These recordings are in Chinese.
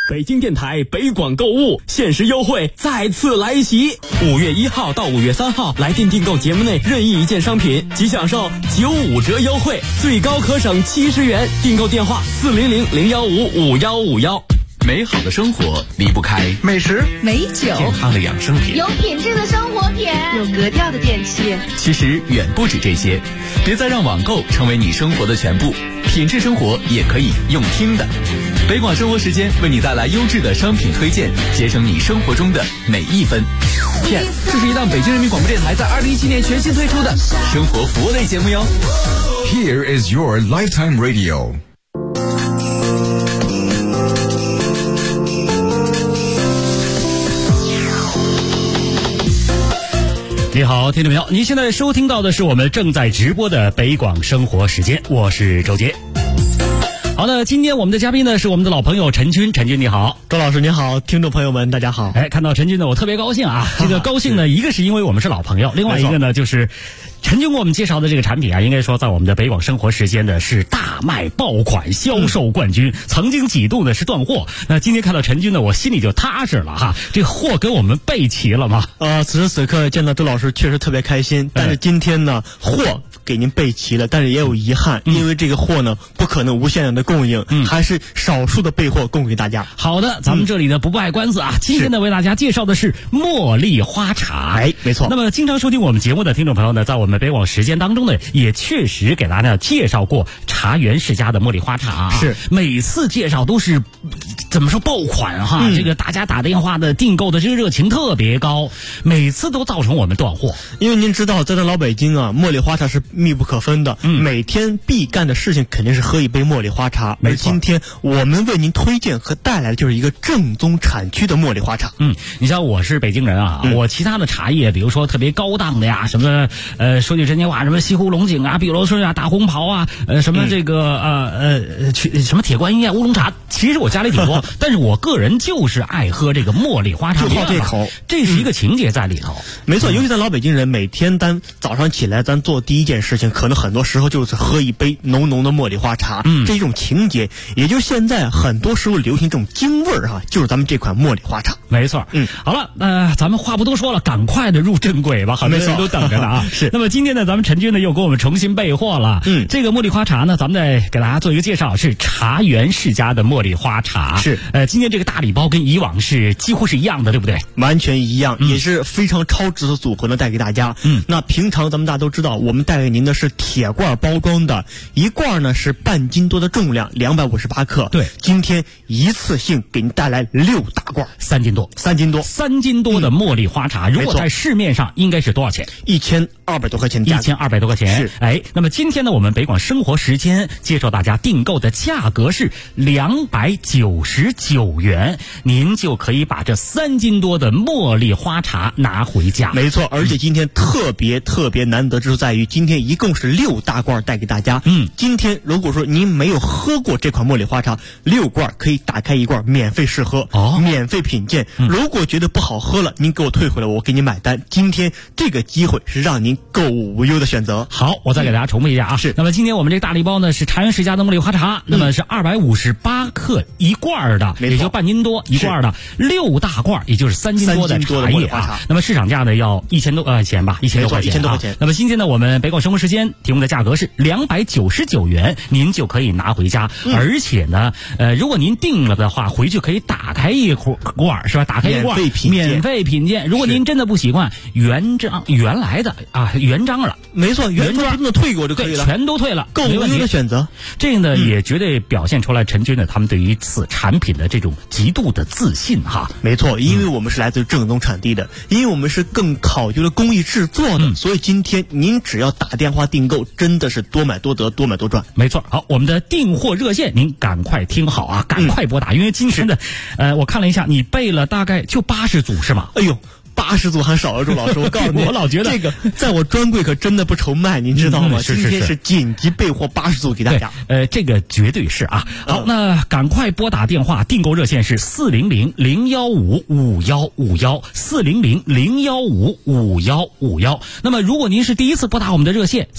北京电台北广购物限时优惠再次来袭，5月1号到5月3号来电订购节目内任意一件商品，即享受95折优惠，最高可省70元。订购电话400-015-5151。 美好的生活离不开美食、 美酒、 健康的养生品、 有品质的生活品、 有格调的电器。 其实远不止这些，别再让网购成为你生活的全部，品质生活也可以用听的。北广生活时间为你带来优质的商品推荐，节省你生活中的每一分。Yes， 这是一档北京人民广播电台在2017年全新推出的生活服务类节目哟。 Here is your lifetime radio。 你好，听众朋友，您现在收听到的是我们正在直播的北广生活时间，我是周杰。好的，今天我们的嘉宾呢是我们的老朋友陈军，陈军你好。 周老师你好，听众朋友们大家好。 看到陈军呢我特别高兴啊，这个高兴呢一个是因为我们是老朋友，另外一个呢就是陈军给我们介绍的这个产品啊，应该说在我们的北广生活时间呢是大卖爆款，销售冠军，曾经几度呢是断货。那今天看到陈军呢，我心里就踏实了哈，这个货给我们备齐了吗？ 此时此刻见到周老师确实特别开心，但是今天呢货给您备齐了，但是也有遗憾，因为这个货呢不可能无限量的供应，还是少数的备货供给大家。 好的，咱们这里呢不卖关子啊，今天呢为大家介绍的是茉莉花茶。 没错。 那么经常收听我们节目的听众朋友呢，在我们北广时间当中呢，也确实给大家介绍过茶园世家的茉莉花茶。 是， 每次介绍都是怎么说爆款哈，这个大家打电话的订购的这个热情特别高，每次都造成我们断货。 因为您知道，在这老北京啊，茉莉花茶是密不可分的，每天必干的事情肯定是喝一杯茉莉花茶。而今天我们为您推荐和带来的就是一个正宗产区的茉莉花茶。 你像我是北京人啊，我其他的茶叶，比如说特别高档的呀，什么说句真心话，什么西湖龙井啊、碧螺春啊、大红袍啊，什么这个什么铁观音啊、乌龙茶，其实我家里挺多，但是我个人就是爱喝这个茉莉花茶， 就好这口， 这是一个情节在里头。 没错，尤其咱老北京人，每天早上起来咱做第一件事情，可能很多时候就是喝一杯浓浓的茉莉花茶，这种情节，也就现在很多时候流行这种京味儿哈，就是咱们这款茉莉花茶。 没错，好了，咱们话不多说了，赶快的入正轨吧，很多人都等着呢啊。是。那么今天呢，咱们陈军呢又给我们重新备货了。这个茉莉花茶呢，咱们再给大家做一个介绍，是茶园世家的茉莉花茶。 是。 今天这个大礼包跟以往是几乎是一样的，对不对？ 完全一样，也是非常超值的组合呢，带给大家。那平常咱们大家都知道，我们带给您的是铁罐包装的，一罐呢是半斤多的重量，258克。 对，今天一次性给您带来6大罐 ，3斤多，3斤多的茉莉花茶。如果在市面上应该是多少钱 ？1200多块钱 ，1200多块钱。 是。 那么今天呢，我们北广生活时间介绍大家订购的价格是299元，您就可以把这3斤多的茉莉花茶拿回家。 没错，而且今天特别难得之处在于，今天一共是6大罐带给大家。今天如果说您没有喝过这款茉莉花茶，6罐可以打开1罐免费试喝，免费品鉴。如果觉得不好喝了，您给我退回来，我给你买单。今天这个机会是让您购物无忧的选择。 好，我再给大家重复一下啊。是。那么今天我们这个大礼包呢是茶园世家的茉莉花茶，那么是258克一罐的，也就半斤多一罐的，6大罐，也就是3斤多的茶叶啊。那么市场价呢要1000多块钱吧，1000多块钱。那么今天呢，我们北广生活时间提供的价格是299元，您就可以拿回家。而且呢，如果您订了的话，回去可以打开一罐，是吧？打开一罐免费品鉴。如果您真的不习惯原来的啊原装了， 没错，原装真的退给我就可以了， 全都退了， 购物无忧的选择。 这个呢也绝对表现出来陈军呢他们对于此产品的这种极度的自信哈。 没错，因为我们是来自于正宗产地的，因为我们是更考究了工艺制作的，所以今天您只要打电话订购，真的是多买多得，多买多赚。 没错。好，我们的订货热线您赶快听好啊，赶快拨打，因为今天的我看了一下，你备了大概就80组是吗？ 哎呦 80组还少了，周老师，我告诉你， 我老觉得这个在我专柜可真的不愁卖，您知道吗？今天是紧急备货80组给大家。 这个绝对是啊。好，那赶快拨打电话，订购热线是400-015-5151，400-015-5151。那么如果您是第一次拨打我们的热线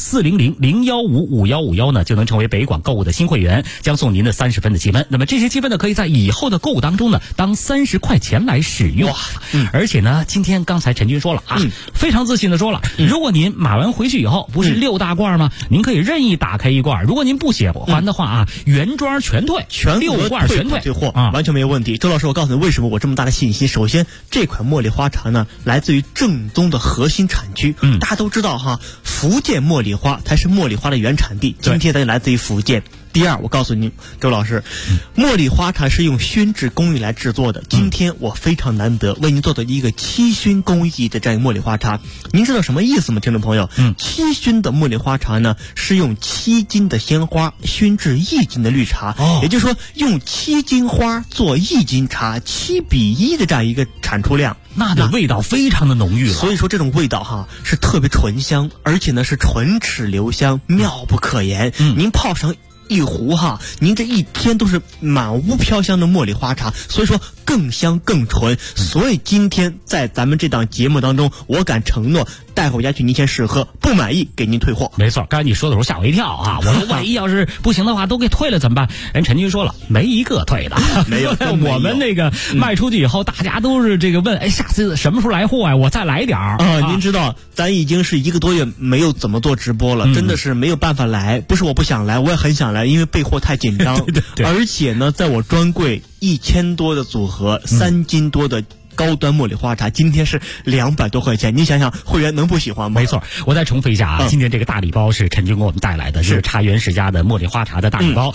400-015-5151呢，就能成为北广购物的新会员，将送您的30分的积分。那么这些积分呢，可以在以后的购物当中呢，当30块钱来使用。而且呢，今天刚才陈军说了啊，非常自信的说了，如果您买完回去以后，不是6大罐吗？您可以任意打开一罐，如果您不喜欢的话啊，原装全退， 全 6罐全退货啊，完全没有问题。周老师，我告诉你为什么我这么大的信心。首先，这款茉莉花茶呢，来自于正宗的核心产区。大家都知道哈，福建茉莉花才是茉莉花的原产地。今天咱就来自于福建。第二，我告诉您，周老师，茉莉花茶是用熏制工艺来制作的。今天我非常难得为您做的一个7熏工艺的这样一个茉莉花茶。您知道什么意思吗，听众朋友？7熏的茉莉花茶呢，是用7斤的鲜花熏制1斤的绿茶，也就是说，用7斤花做1斤茶，7比1的这样一个产出量。 那的味道非常的浓郁了。 所以说这种味道哈是特别醇香，而且呢是唇齿留香，妙不可言。您泡上一壶哈，您这一天都是满屋飘香的茉莉花茶，所以说更香更纯。所以今天在咱们这档节目当中，我敢承诺带回家去您先试喝，不满意给您退货。 没错，刚才你说的时候吓我一跳啊！我说万一要是不行的话，都给退了怎么办？人陈军说了，没一个退的， 没有。 我们那个卖出去以后，大家都是这个问，下次什么时候来货啊？我再来点儿啊！您知道，咱已经是1个多月没有怎么做直播了，真的是没有办法来。不是我不想来，我也很想来，因为备货太紧张。 对， 而且呢，在我专柜1000多的组合，3斤多的高端茉莉花茶，今天是200多块钱，你想想会员能不喜欢吗？ 没错，我再重复一下啊，今天这个大礼包是陈军给我们带来的，是茶园世家的茉莉花茶的大礼包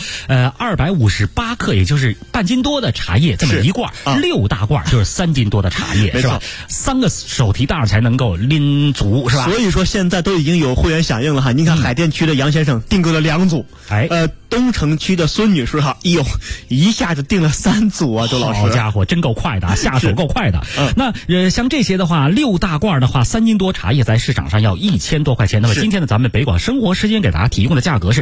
，258克，也就是半斤多的茶叶这么一罐，6大罐就是3斤多的茶叶，是吧？3个手提袋才能够拎足，是吧？ 所以说现在都已经有会员响应了哈，您看海淀区的杨先生订购了2组，东城区的孙女士哈，一下子订了3组啊，周老师， 好家伙，真够快的，下手够快的。那像这些的话，6大罐的话，3斤多茶叶在市场上要1000多块钱。那么今天呢，咱们北广生活时间给大家提供的价格是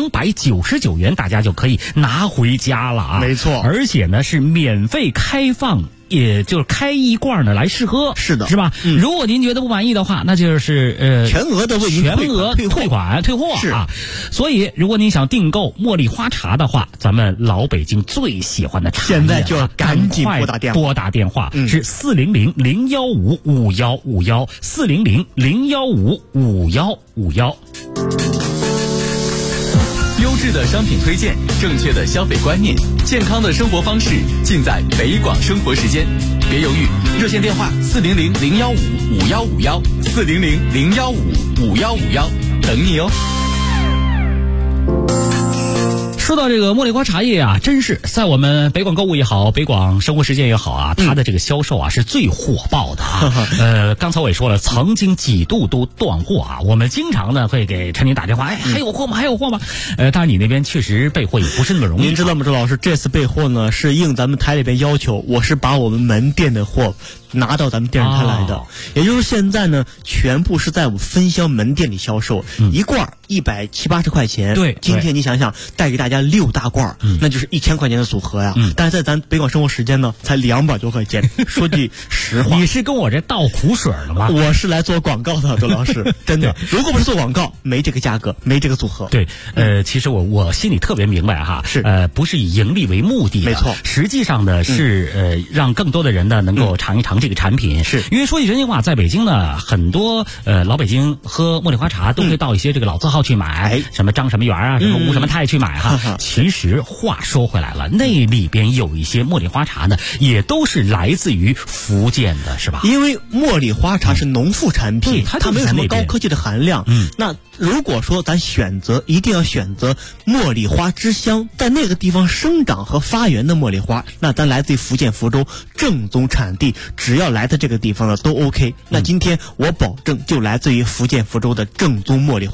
299元，大家就可以拿回家了啊！ 没错， 而且呢是免费开放。也就是开一罐呢来试喝， 是的， 是吧？如果您觉得不满意的话，那就是全额的为您退货是啊。所以如果您想订购茉莉花茶的话，咱们老北京最喜欢的茶叶， 现在就要赶紧拨打电话，是400-015-5151，400-015-5151。 优质的商品推荐，正确的消费观念，健康的生活方式，尽在北广生活时间。别犹豫，热线电话400-015-5151，400-015-5151，等你哦。 说到这个茉莉花茶叶啊，真是在我们北广购物也好，北广生活时间也好啊，它的这个销售啊是最火爆的啊。刚才我也说了，曾经几度都断货啊。我们经常呢会给陈宁打电话，还有货吗？还有货吗？当然你那边确实备货也不是那么容易。 您知道吗，周老师，这次备货呢是应咱们台里边要求，我是把我们门店的货拿到咱们电视台来的，也就是现在呢，全部是在我们分销门店里销售，一罐170-80块钱。 对， 今天你想想，带给大家6大罐，那就是1000块钱的组合呀。但是在咱北广生活时间呢，才200多块钱。说句实话， 你是跟我这倒苦水了吗？ 我是来做广告的，周老师，真的。如果不是做广告，没这个价格，没这个组合。 对，其实我心里特别明白哈， 是不是以盈利为目的的， 没错。 实际上呢是让更多的人呢能够尝一尝这个产品。 是因为说句真心话，在北京呢，很多老北京喝茉莉花茶都会到一些这个老字号去买，什么张什么园啊，什么吴什么泰去买哈。其实话说回来了，那里边有一些茉莉花茶呢，也都是来自于福建的，是吧？ 因为茉莉花茶是农副产品，它没有什么高科技的含量。那如果说咱一定要选择茉莉花之乡，在那个地方生长和发源的茉莉花，那咱来自于福建福州正宗产地，只要来的这个地方呢都 OK。那今天我保证就来自于福建福州的正宗茉莉花茶，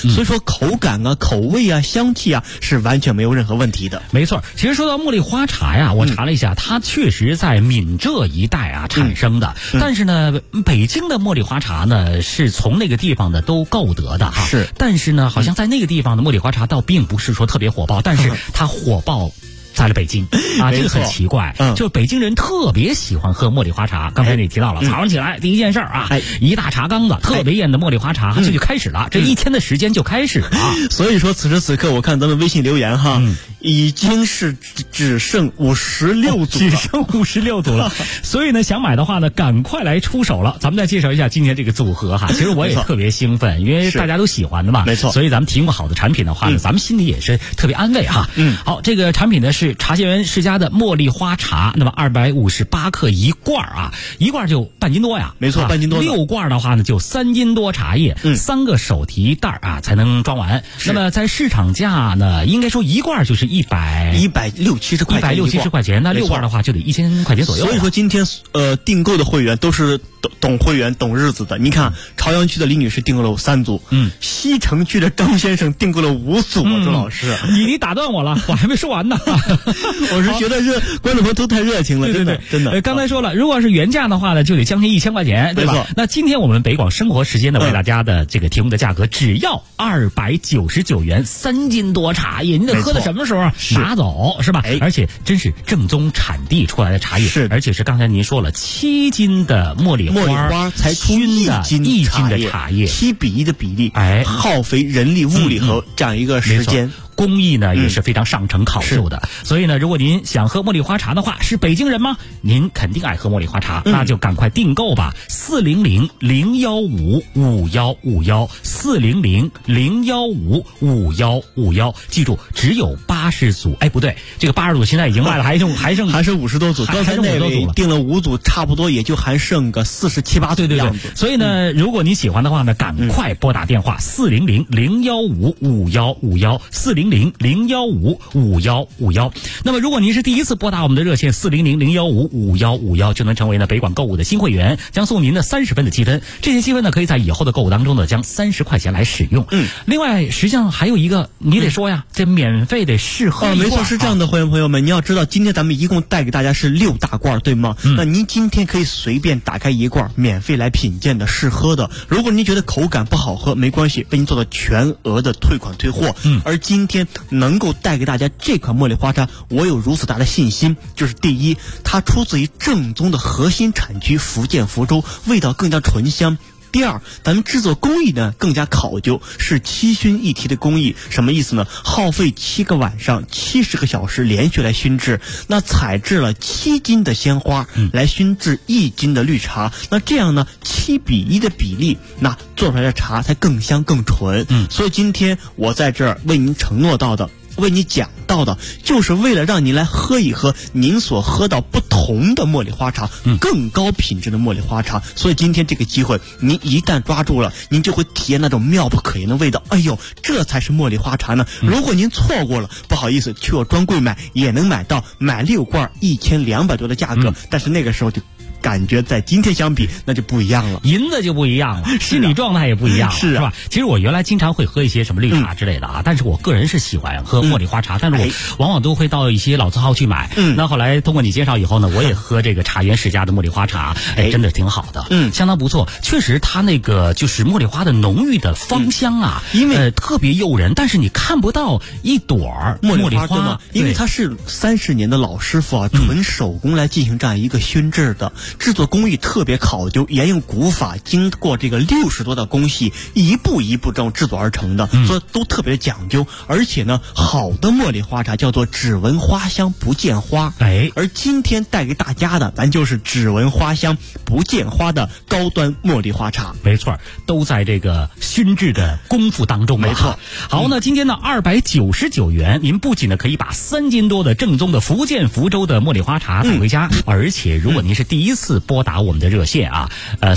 所以说口感啊、口味啊、香气啊是完全没有任何问题的。 没错，其实说到茉莉花茶呀，我查了一下，它确实在闽浙一带啊产生的，但是呢，北京的茉莉花茶呢是从那个地方的都购得的哈。 是， 但是呢，好像在那个地方的茉莉花茶倒并不是说特别火爆，但是它火爆在了北京啊，这个很奇怪。就北京人特别喜欢喝茉莉花茶。刚才你提到了，早上起来第一件事啊，一大茶缸子特别艳的茉莉花茶，这就开始了，这一天的时间就开始了。 所以说此时此刻，我看咱们微信留言哈，已经是只剩56组， 只剩56组了。所以呢，想买的话呢，赶快来出手了。咱们再介绍一下今天这个组合哈。其实我也特别兴奋，因为大家都喜欢的嘛， 没错。 所以咱们提供好的产品的话呢，咱们心里也是特别安慰哈。好，这个产品呢是茶仙园世家的茉莉花茶，那么258克一罐啊，一罐就半斤多呀。 没错，半斤多。 6罐的话呢，就3斤多茶叶，3个手提袋啊才能装完。那么在市场价呢，应该说一罐就是 160-170块钱 ，160-170块钱，那6罐的话就得1000块钱左右。 所以说今天订购的会员都是懂会员懂日子的。你看朝阳区的李女士订购了3组，西城区的张先生订购了5组。周老师， 你打断我了，我还没说完呢。 我是觉得观众朋友都太热情了，真的。 刚才说了，如果是原价的话呢，就得将近1000块钱，对吧？那今天我们北广生活时间呢，为大家的这个提供的价格只要299元，3斤多茶叶，你得喝到什么时候拿走是吧？而且真是正宗产地出来的茶叶， 是， 而且是刚才您说了7斤的茉莉花才出1斤的茶叶 ，7:1的比例，耗费人力物力和这样一个时间。 工艺呢也是非常上乘考究的，所以呢，如果您想喝茉莉花茶的话，是北京人吗？您肯定爱喝茉莉花茶，那就赶快订购吧。400-015-5151，400-015-5151，记住只有80组。哎，不对，这个80组现在已经卖了，还剩 50多组。刚才那位订了5组，差不多也就还剩个47-48组的样子。 所以呢，如果你喜欢的话呢，赶快拨打电话400-015-5151，400-015-5151。那么如果您是第一次拨打我们的热线400-015-5151，就能成为呢北广购物的新会员，将送您的30分的积分。这些积分呢，可以在以后的购物当中呢，将30块钱来使用。另外，实际上还有一个，你得说呀，这免费的试喝一罐。 没错，是这样的，会员朋友们，你要知道，今天咱们一共带给大家是6大罐，对吗？那您今天可以随便打开一罐，免费来品鉴的试喝的。如果您觉得口感不好喝，没关系，为您做到全额的退款退货。而今天能够带给大家这款茉莉花茶，我有如此大的信心，就是第一，它出自于正宗的核心产区福建福州，味道更加醇香。第二，咱们制作工艺呢更加考究，是7熏1提的工艺。什么意思呢？耗费7个晚上70个小时连续来熏制，那采制了7斤的鲜花来熏制1斤的绿茶，那这样呢7:1的比例，那做出来的茶才更香更纯。所以今天我在这儿为您承诺到的，为你讲到的，就是为了让您来喝一喝您所喝到不同的茉莉花茶，更高品质的茉莉花茶。所以今天这个机会，您一旦抓住了，您就会体验那种妙不可言的味道。哎呦，这才是茉莉花茶呢！如果您错过了，不好意思，去我专柜买也能买到，买6罐1200多的价格，但是那个时候就感觉在今天相比那就不一样了， 银子就不一样了，心理状态也不一样了，是吧？其实我原来经常会喝一些什么绿茶之类的啊，但是我个人是喜欢喝茉莉花茶，但是我往往都会到一些老字号去买。那后来通过你介绍以后呢，我也喝这个茶园世家的茉莉花茶，真的挺好的，相当不错。确实，它那个就是茉莉花的浓郁的芳香啊，因为特别诱人，但是你看不到一朵茉莉花， 因为它是30年的老师傅啊，纯手工来进行这样一个熏制的。制作工艺特别考究，沿用古法，经过这个60多道工序，一步一步这种制作而成的，所以都特别讲究。而且呢，好的茉莉花茶叫做只闻花香不见花，而今天带给大家的，咱就是只闻花香不见花的高端茉莉花茶。 没错，都在这个熏制的功夫当中。 没错。 好，那今天呢299元，您不仅呢可以把3斤多的正宗的福建福州的茉莉花茶带回家，而且如果您是第一次次拨打我们的热线啊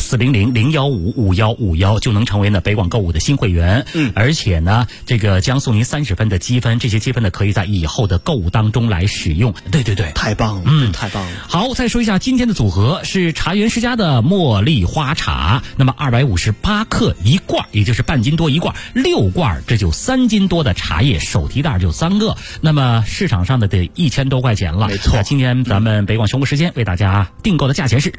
，400-015-5151就能成为呢北广购物的新会员。而且呢，这个将送您30分的积分，这些积分呢可以在以后的购物当中来使用。对， 太棒了，太棒了。 好，再说一下今天的组合是茶园世家的茉莉花茶，那么258克一罐，也就是半斤多一罐，6罐，这就3斤多的茶叶，手提袋就3个。那么市场上的得1000多块钱了。 没错， 今天咱们北广雄物时间为大家订购的价钱是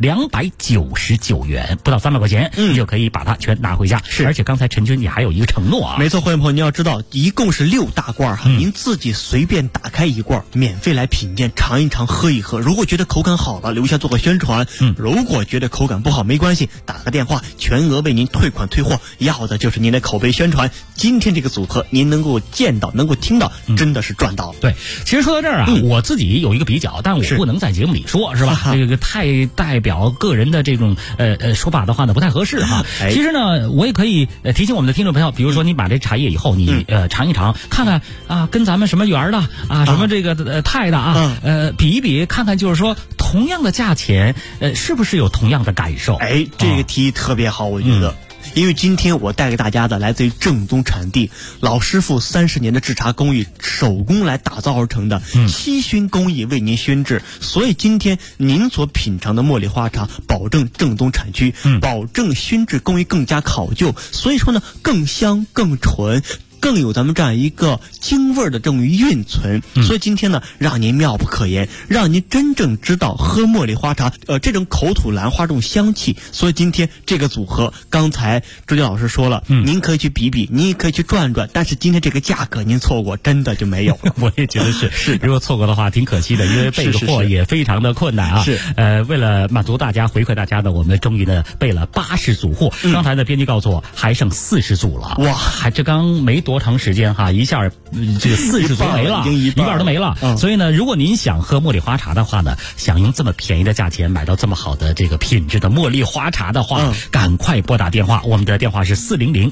299元，不到300块钱，你就可以把它全拿回家。 是， 而且刚才陈军你还有一个承诺啊。 没错，会员朋友，你要知道，一共是6大罐哈，您自己随便打开一罐，免费来品鉴，尝一尝，喝一喝。如果觉得口感好了，留下做个宣传；如果觉得口感不好，没关系，打个电话，全额为您退款退货，要的就是您的口碑宣传。今天这个组合，您能够见到，能够听到，真的是赚到了。 对，其实说到这儿啊，我自己有一个比较，但我不能在节目里说，是吧？这个太代表个人的这种说法的话呢，不太合适哈。其实呢，我也可以提醒我们的听众朋友，比如说你买这茶叶以后，你尝一尝，看看啊，跟咱们什么园的啊，什么这个泰的啊，比一比，看看就是说同样的价钱，是不是有同样的感受？ 这个提议特别好，我觉得。因为今天我带给大家的来自于正宗产地，老师傅30年的制茶工艺，手工来打造而成的7熏工艺为您熏制，所以今天您所品尝的茉莉花茶保证正宗产区，保证熏制工艺更加考究，所以说呢更香更纯，更有咱们这样一个京味儿的这种蕴存，所以今天呢，让您妙不可言，让您真正知道喝茉莉花茶，这种口吐兰花这种香气。所以今天这个组合，刚才周杰老师说了，您可以去比比，您也可以去转转，但是今天这个价格您错过，真的就没有了。 我也觉得是，如果错过的话，挺可惜的，因为备个货也非常的困难啊。 是， 为了满足大家、回馈大家呢，我们终于呢备了80组货。刚才呢，编辑告诉我还剩40组了，哇，这刚没多长时间哈，一下这个40组没了，一半都没了。所以呢，如果您想喝茉莉花茶的话呢，想用这么便宜的价钱买到这么好的这个品质的茉莉花茶的话，赶快拨打电话，我们的电话是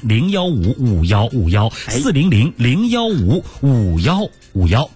400-015-5151 400-015-5151。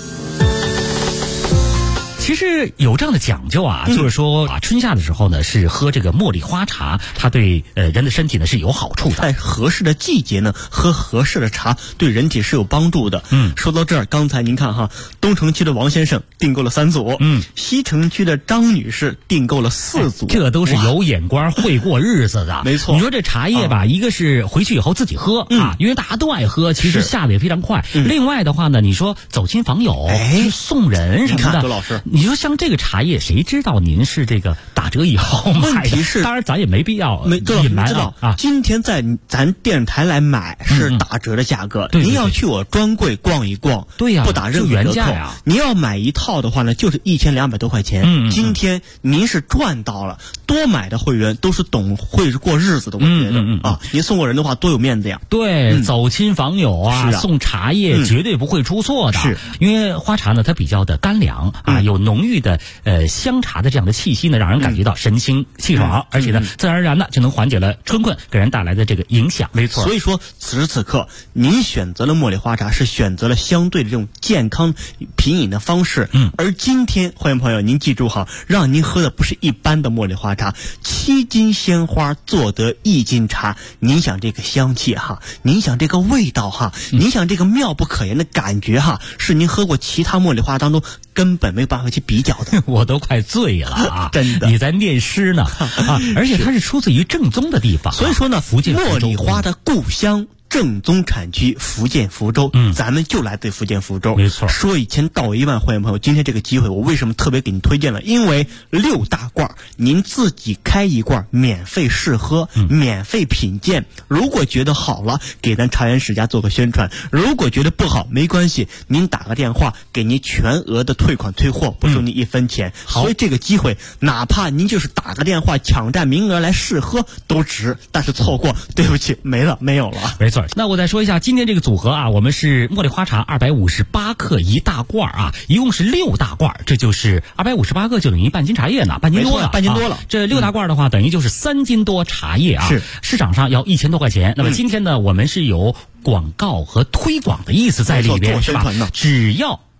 其实有这样的讲究啊，就是说啊，春夏的时候呢，是喝这个茉莉花茶，它对人的身体呢是有好处的。 在合适的季节呢，喝合适的茶对人体是有帮助的。说到这儿，刚才您看哈，东城区的王先生订购了3组，西城区的张女士订购了4组， 这都是有眼光、会过日子的。 没错， 你说这茶叶吧，一个是回去以后自己喝啊，因为大家都爱喝，其实下的也非常快。另外的话呢，你说走亲访友，去送人什么的， 周老师。 你说像这个茶叶，谁知道您是这个打折以后买的？ 问题是， 当然咱也没必要隐瞒啊。 今天在咱电视台来买是打折的价格，您要去我专柜逛一逛， 对呀， 不打任何折扣呀。 您要买一套的话呢，就是1200多块钱。今天您是赚到了，多买的会员都是懂会过日子的，我觉得啊，您送过人的话多有面子呀。 对，走亲访友啊，送茶叶绝对不会出错的。 是， 因为花茶呢，它比较的干凉啊，有浓郁的香茶的这样的气息呢，让人感觉到神清气爽，而且呢，自然而然的就能缓解了春困给人带来的这个影响。 没错，所以说此时此刻，您选择了茉莉花茶，是选择了相对的这种健康品饮的方式。而今天，欢迎朋友，您记住哈，让您喝的不是一般的茉莉花茶，7斤鲜花做得1斤茶。您想这个香气哈，您想这个味道哈，您想这个妙不可言的感觉哈，是您喝过其他茉莉花当中根本没有办法去比较的。 我都快醉了啊！ 真的， 你在念诗呢啊！而且它是出自于正宗的地方， 所以说呢， 福建茉莉花的故乡。正宗产区福建福州，咱们就来自福建福州。 没错， 说以前道一万，会员朋友，今天这个机会，我为什么特别给您推荐了？因为6大罐，您自己开一罐，免费试喝，免费品鉴。如果觉得好了，给咱茶园世家做个宣传；如果觉得不好，没关系，您打个电话，给您全额的退款退货，不收您1分钱。所以这个机会，哪怕您就是打个电话抢占名额来试喝都值。但是错过，对不起，没有了。 没错。那我再说一下今天这个组合啊，我们是茉莉花茶258克一大罐啊，一共是6大罐，这就是258克就等于半斤茶叶呢，半斤多了， 半斤多了。 这6大罐的话，等于就是3斤多茶叶啊。 是， 市场上要1000多块钱。那么今天呢，我们是有广告和推广的意思在里边，是吧？只要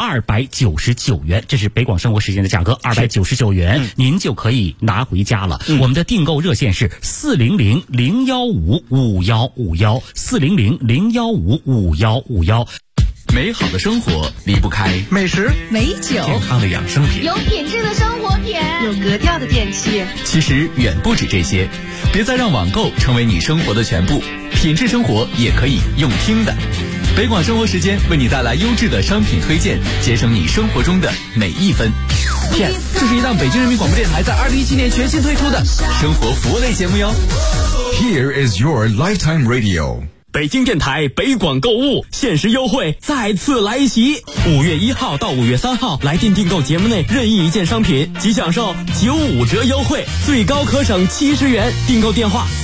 299元，这是北广生活时间的价格，299元，您就可以拿回家了。我们的订购热线是400-015-5151，400-015-5151。 美好的生活离不开美食、 美酒、 健康的养生品， 有品质的生活品，有格调的电器。 其实远不止这些，别再让网购成为你生活的全部，品质生活也可以用听的。北广生活时间为你带来优质的商品推荐，节省你生活中的每一分。 这是一档北京人民广播电台在2017年全新推出的生活服务类节目哟。 Here is your lifetime radio. 北京电台北广购物限时优惠再次来袭，5月1号到5月3号来电订购节目内任意一件商品，即享受95折优惠，最高可省70元。订购电话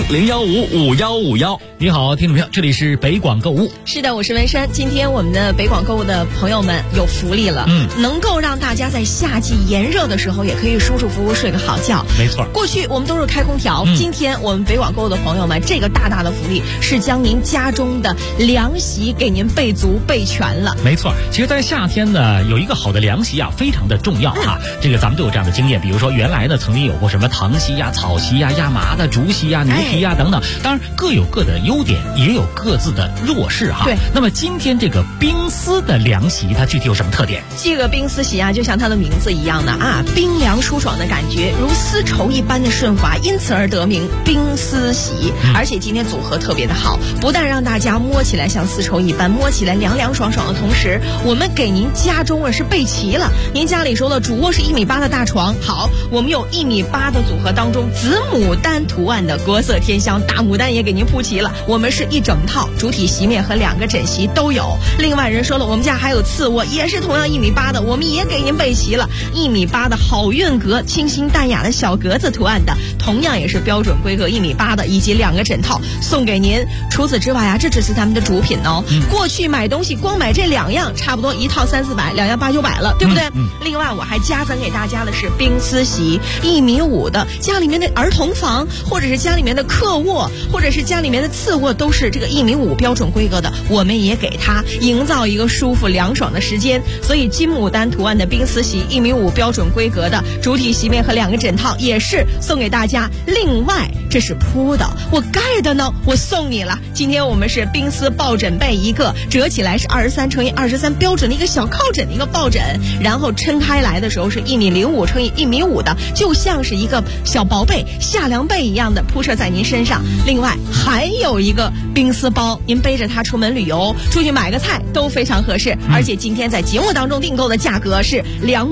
400-015-5151。 你好，听众朋友，这里是北广购物。 是的，我是文山。今天我们的北广购物的朋友们有福利了，能够让大家在夏季炎热的时候也可以舒舒服服睡个好觉。 没错， 过去我们都是开空调，今天我们北广购物的朋友们，这个大大的福利是将您家中的凉席给您备足备全了。 没错，其实在夏天呢，有一个好的凉席啊，非常的重要啊。这个咱们都有这样的经验，比如说原来呢曾经有过什么藤席呀、草席呀、亚麻的、竹席呀、牛皮呀等等，当然各有各的优点，也有各自的弱势哈。 对。 那么今天这个冰丝的凉席，它具体有什么特点？ 这个冰丝席啊，就像它的名字一样的啊，冰凉舒爽的感觉，如丝绸一般的顺滑，因此而得名冰丝席。而且今天组合特别的好，不但让大家摸起来像丝绸一般，摸起来凉凉爽爽的同时，我们给您家中是备齐了。您家里说了主卧是1.8米的大床，好，我们有1.8米的组合当中紫牡丹图案的国色天香大牡丹也给您铺齐了。我们是一整套主体席面和2个枕席都有。另外人说了，我们家还有次卧，也是同样1.8米的，我们也给您备齐了。1.8米的好运阁，清新淡雅的小格子图案的，同样也是标准规格1.8米的，以及2个枕套送给您。除此之外啊，这只是咱们的主品哦。过去买东西光买这2样，差不多一套300-400，2样800-900了，对不对？另外我还加赠给大家的是冰丝席，1.5米的，家里面的儿童房，或者是家里面的客卧，或者是家里面的次卧，都是这个1.5米标准规格的，我们也给它营造一个舒服凉爽的时间。所以金牡丹图案的冰丝席1.5米标准规格的主体席面和2个枕套也是送给大家。另外这是铺的，我盖的呢我送你了。今天我们是冰丝抱枕被一个，折起来是23×23标准的一个小靠枕的一个抱枕，然后撑开来的时候是1.05米×1.5米的，就像是一个小薄被夏凉被一样的铺设在您身上。另外还有一个冰丝包，您背着它出门旅游，出去买个菜都非常合适。而且今天在节目当中订购的价格是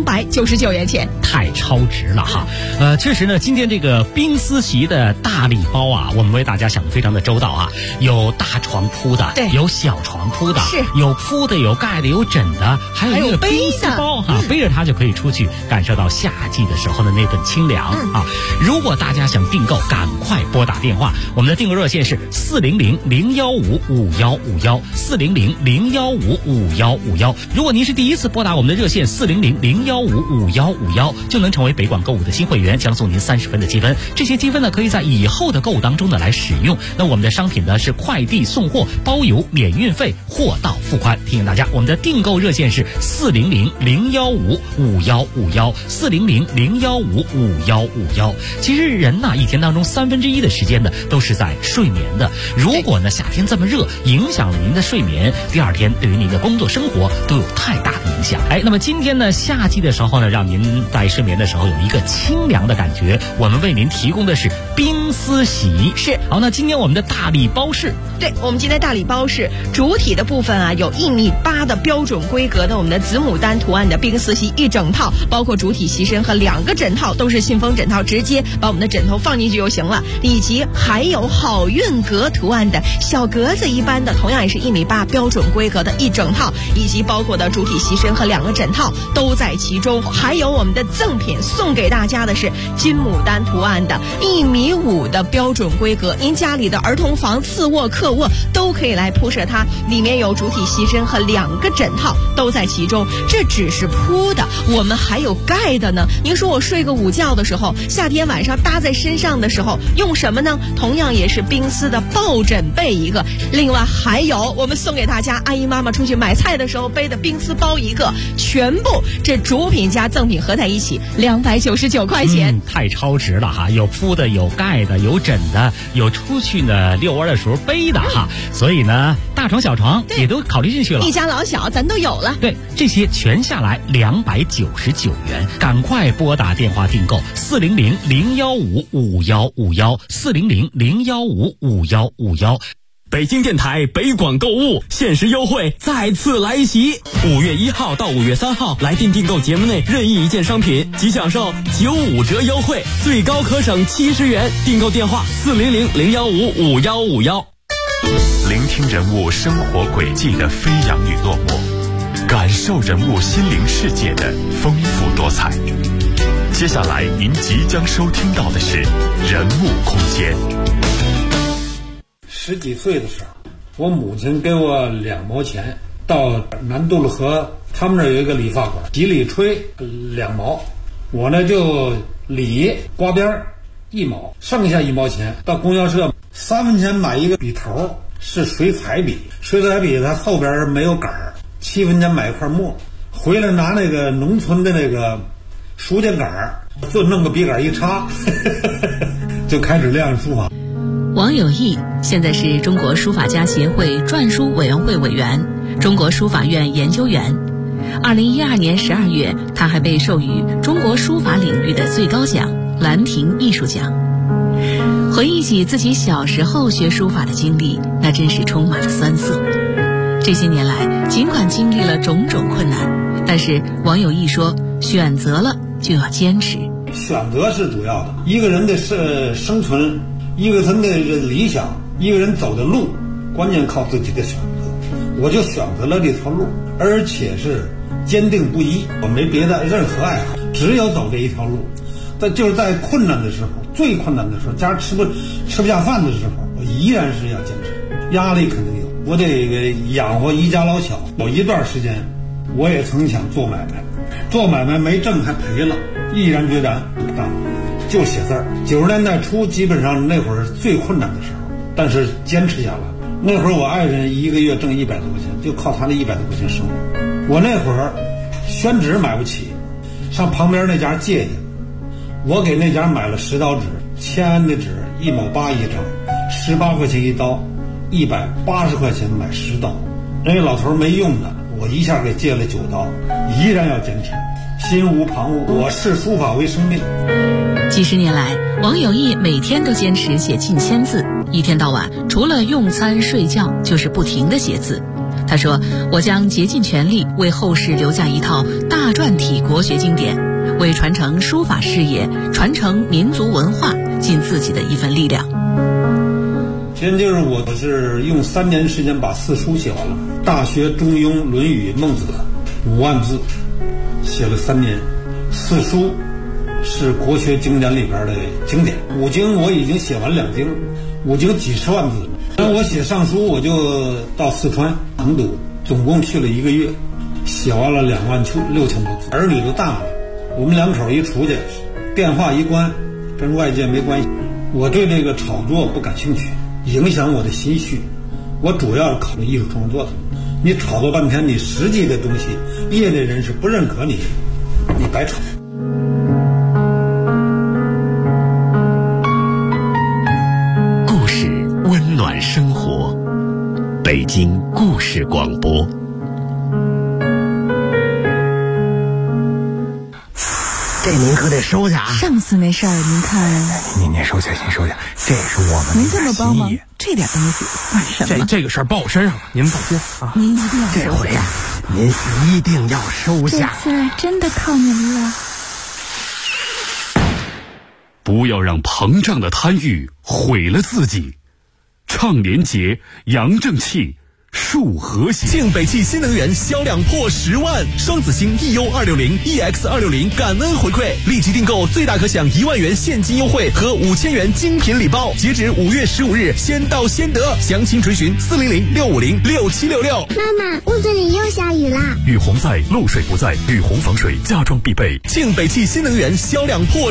299元钱， 太超值了哈。确实呢，今天这个冰丝席的大礼包啊，我们为大家想得非常的周到啊，有大床铺的， 对， 有小床铺的， 是有铺的，有盖的，有枕的，还有一个冰丝包哈，背着它就可以出去，感受到夏季的时候的那份清凉啊。如果大家想订购，赶快拨打电话，我们的订购热线是400-015-5151，400-015-5151。如果您是第一次拨打我们的热线400-015-5151，就能成为北广购物的新会员，将送您30分的积分。这些积分呢，可以在以后的购物当中呢来使用。那我们的商品呢是快递送货，包邮免运费，货到付款。提醒大家，我们的订购热线是400-015-5151，400-015-5151。其实人呐，一天当中1/3的时间呢都是在睡眠的。如果呢夏天这么热，影响了您的睡眠，第2天对于您的工作生活都有太大的影响。那么今天呢，夏季的时候呢，让您在睡眠的时候有一个清凉的感觉，我们为您提供的是冰丝席。 是。 好，那今天我们的大礼包是， 对，我们今天大礼包是主体的部分啊，有1.8米的标准规格的我们的紫牡丹图案的冰丝席一整套，包括主体席身和2个枕套，都是信封枕套，直接把我们的枕头放进去就行了。以及还有好运阁图案的小格子一般的，同样也是1.8米标准规格的一整套，以及包括的主体席身和2个枕套都在其中。还有我们的赠品送给大家的是金牡丹图案的1.5米的标准规格，您家里的儿童房、次次卧、客卧都可以来铺设它，里面有主体席身和2个枕套都在其中。这只是铺的，我们还有盖的呢。您说我睡个午觉的时候，夏天晚上搭在身上的时候用什么呢？同样也是冰丝的抱枕被一个。另外还有我们送给大家阿姨妈妈出去买菜的时候背的冰丝包一个，全部这主品加赠品合在一起299块钱。 太超值了哈！有铺的，有盖的，有枕的，有出去呢遛弯的时候背的哈。所以呢，大床小床也都考虑进去了， 一家老小咱都有了。 对，这些全下来299元，赶快拨打电话订购400-015-5151，400-015-5151。 北京电台北广购物限时优惠再次来袭，5月1号到5月3号来电订购节目内任意一件商品，即享受95折优惠，最高可省70元。订购电话400-015-5151。 聆听人物生活轨迹的飞扬与落寞，感受人物心灵世界的丰富多彩。接下来您即将收听到的是人物空间。 10几岁的时候，我母亲给我2毛钱，到南渡路河他们那儿有一个理发馆，几里吹2毛，我呢就理刮边1毛，剩下1毛钱到供销社3分钱买一个笔头，是水彩笔，水彩笔它后边没有杆儿，7分钱买一块墨，回来拿那个农村的那个书签杆儿，就弄个笔杆一插就开始练书法。 王有义现在是中国书法家协会篆书委员会委员、中国书法院研究员。2012年12月，他还被授予中国书法领域的最高奖兰亭艺术奖。回忆起自己小时候学书法的经历，那真是充满了酸涩。这些年来，尽管经历了种种困难，但是王有义说，选择了就要坚持。 选择是主要的，一个人的生存，一个人的理想，一个人走的路，关键靠自己的选择。我就选择了这条路，而且是坚定不移，我没别的任何爱好，只有走这一条路。就是在困难的时候，最困难的时候，家吃不下饭的时候，我依然是要坚持。压力肯定有，我得养活一家老小。有一段时间我也曾想做买卖，做买卖没挣还赔了，毅然决然不干，就写字儿。90年代初基本上那会儿最困难的时候，但是坚持下来。那会儿我爱人一个月挣100多块钱，就靠他那100多块钱生活。我那会儿宣纸买不起，上旁边那家借去，我给那家买了10刀纸，签的纸1毛8一张，18块钱一刀，180块钱买10刀。人家老头没用的，我一下给借了9刀，依然要坚持，心无旁骛。我视书法为生命。 几十年来，王有义每天都坚持写近1000字，一天到晚除了用餐睡觉就是不停地写字。他说，我将竭尽全力为后世留下一套大篆体国学经典，为传承书法事业、传承民族文化尽自己的一份力量。 其实就是我是用3年时间把4书写完了，大学、中庸、论语、孟子5万字写了3年。4书是国学经典里边的经典，5经我已经写完2经，5经几十万字。然后我写上书，我就到四川成都，总共去了1个月，写完了26000多字。儿女都大了，我们2口一出去，电话一关，跟外界没关系。我对这个炒作不感兴趣，影响我的心绪。我主要考虑艺术创作的。你炒作半天，你实际的东西，业内人士不认可你，你白炒。 故事温暖生活，北京故事广播。 这您可得收下啊！ 上次那事儿您看， 您收下，您收下，这是我们您这么帮忙，这点东西算什么？ 这个事儿报我身上了，您放心啊！ 您一定要收下， 这回呀，您一定要收下。 这次真的靠您了。 不要让膨胀的贪欲毁了自己。倡廉洁，扬正气，书树和谐。 庆北汽新能源销量破10万，双子星 EU260、EX260感恩回馈，立即订购最大可享1万元现金优惠和5000元精品礼包，截止5月15日，先到先得。详情垂询400-650-6766。 妈妈，屋子里又下雨啦！ 雨洪在，漏水不在，雨洪防水家装必备。 庆北汽新能源销量破